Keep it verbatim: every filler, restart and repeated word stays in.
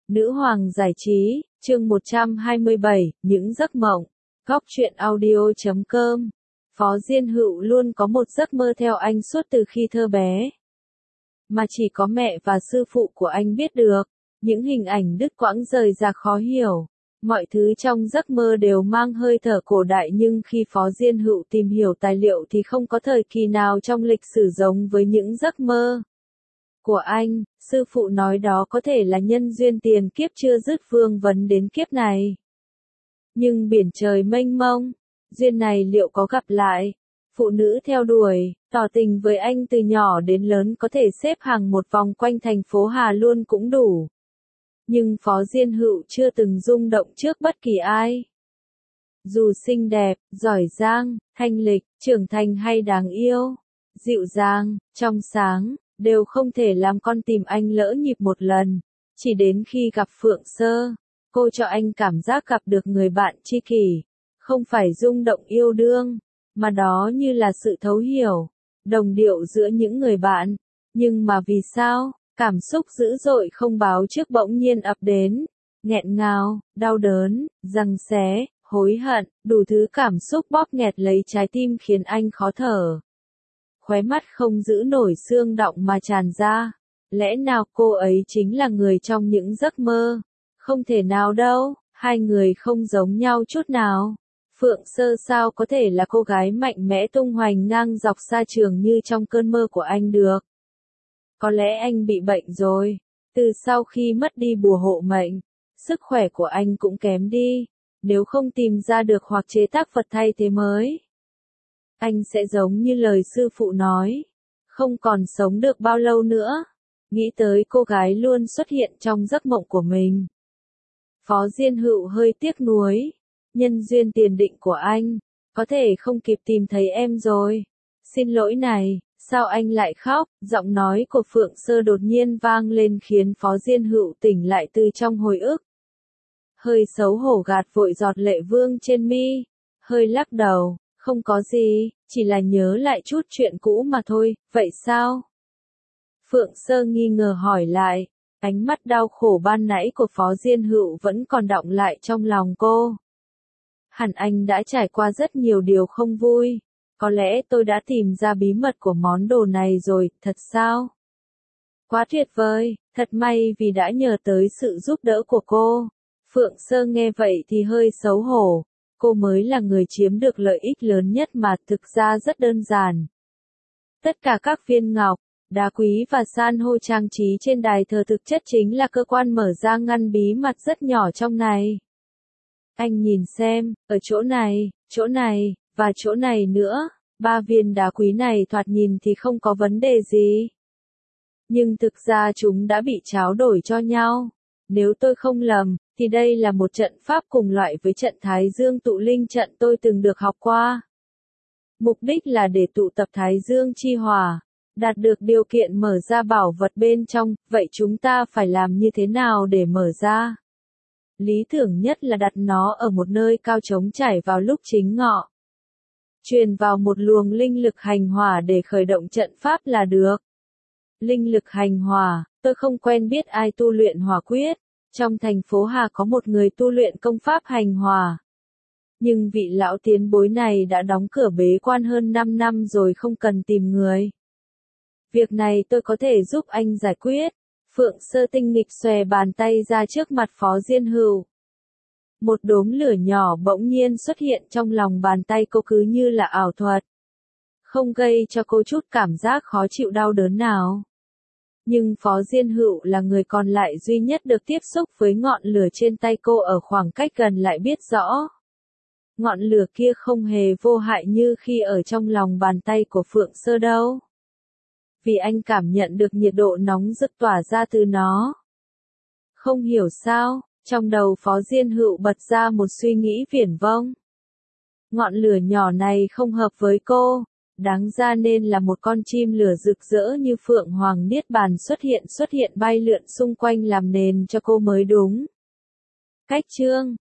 Nữ hoàng giải trí, chương một trăm hai mươi bảy, những giấc mộng. Góc truyện audio chấm com. Phó Diên Hựu luôn có một giấc mơ theo anh suốt từ khi thơ bé. Mà chỉ có mẹ và sư phụ của anh biết được. Những hình ảnh đứt quãng rời rạc khó hiểu. Mọi thứ trong giấc mơ đều mang hơi thở cổ đại, nhưng khi Phó Diên Hựu tìm hiểu tài liệu thì không có thời kỳ nào trong lịch sử giống với những giấc mơ của anh. Sư phụ nói đó có thể là nhân duyên tiền kiếp chưa dứt vương vấn đến kiếp này. Nhưng biển trời mênh mông, duyên này liệu có gặp lại? Phụ nữ theo đuổi, tỏ tình với anh từ nhỏ đến lớn có thể xếp hàng một vòng quanh thành phố Hà luôn cũng đủ. Nhưng Phó Diên Hựu chưa từng rung động trước bất kỳ ai. Dù xinh đẹp, giỏi giang, thanh lịch, trưởng thành hay đáng yêu, dịu dàng, trong sáng, đều không thể làm con tim anh lỡ nhịp một lần. Chỉ đến khi gặp Phượng Sơ, cô cho anh cảm giác gặp được người bạn tri kỷ. Không phải rung động yêu đương, mà đó như là sự thấu hiểu, đồng điệu giữa những người bạn. Nhưng mà vì sao, cảm xúc dữ dội không báo trước bỗng nhiên ập đến, nghẹn ngào, đau đớn, giằng xé, hối hận, đủ thứ cảm xúc bóp nghẹt lấy trái tim khiến anh khó thở. Khóe mắt không giữ nổi xương đọng mà tràn ra. Lẽ nào cô ấy chính là người trong những giấc mơ? Không thể nào đâu, hai người không giống nhau chút nào. Phượng Sơ sao có thể là cô gái mạnh mẽ tung hoành ngang dọc xa trường như trong cơn mơ của anh được? Có lẽ anh bị bệnh rồi. Từ sau khi mất đi bùa hộ mệnh, sức khỏe của anh cũng kém đi. Nếu không tìm ra được hoặc chế tác vật thay thế mới, anh sẽ giống như lời sư phụ nói, không còn sống được bao lâu nữa. Nghĩ tới cô gái luôn xuất hiện trong giấc mộng của mình, Phó Diên Hựu hơi tiếc nuối. Nhân duyên tiền định của anh, có thể không kịp tìm thấy em rồi. Xin lỗi này, sao anh lại khóc? Giọng nói của Phượng Sơ đột nhiên vang lên khiến Phó Diên Hựu tỉnh lại từ trong hồi ức. Hơi xấu hổ gạt vội giọt lệ vương trên mi, hơi lắc đầu. Không có gì, chỉ là nhớ lại chút chuyện cũ mà thôi. Vậy sao? Phượng Sơ nghi ngờ hỏi lại. Ánh mắt đau khổ ban nãy của Phó Diên Hựu vẫn còn đọng lại trong lòng cô. Hẳn anh đã trải qua rất nhiều điều không vui. Có lẽ tôi đã tìm ra bí mật của món đồ này rồi, thật sao? Quá tuyệt vời, thật may vì đã nhờ tới sự giúp đỡ của cô. Phượng Sơ nghe vậy thì hơi xấu hổ. Cô mới là người chiếm được lợi ích lớn nhất mà, thực ra rất đơn giản. Tất cả các viên ngọc, đá quý và san hô trang trí trên đài thờ thực chất chính là cơ quan mở ra ngăn bí mật rất nhỏ trong này. Anh nhìn xem, ở chỗ này, chỗ này, và chỗ này nữa, ba viên đá quý này thoạt nhìn thì không có vấn đề gì. Nhưng thực ra chúng đã bị tráo đổi cho nhau. Nếu tôi không lầm, thì đây là một trận pháp cùng loại với trận Thái Dương tụ linh trận tôi từng được học qua. Mục đích là để tụ tập Thái Dương chi hỏa, đạt được điều kiện mở ra bảo vật bên trong. Vậy chúng ta phải làm như thế nào để mở ra? Lý tưởng nhất là đặt nó ở một nơi cao trống trải vào lúc chính ngọ. Truyền vào một luồng linh lực hành hỏa để khởi động trận pháp là được. Linh lực hành hỏa, tôi không quen biết ai tu luyện hỏa quyết. Trong thành phố Hà có một người tu luyện công pháp hành hỏa. Nhưng vị lão tiền bối này đã đóng cửa bế quan hơn năm năm rồi, không cần tìm người. Việc này tôi có thể giúp anh giải quyết. Phượng Sơ tinh nghịch xòe bàn tay ra trước mặt Phó Diên Hựu. Một đốm lửa nhỏ bỗng nhiên xuất hiện trong lòng bàn tay cô, cứ như là ảo thuật. Không gây cho cô chút cảm giác khó chịu đau đớn nào. Nhưng Phó Diên Hựu là người còn lại duy nhất được tiếp xúc với ngọn lửa trên tay cô ở khoảng cách gần lại biết rõ. Ngọn lửa kia không hề vô hại như khi ở trong lòng bàn tay của Phượng Sơ đâu. Vì anh cảm nhận được nhiệt độ nóng rực tỏa ra từ nó. Không hiểu sao, trong đầu Phó Diên Hựu bật ra một suy nghĩ viển vông. Ngọn lửa nhỏ này không hợp với cô. Đáng ra nên là một con chim lửa rực rỡ như Phượng Hoàng Niết Bàn xuất hiện xuất hiện bay lượn xung quanh làm nền cho cô mới đúng. Cách chương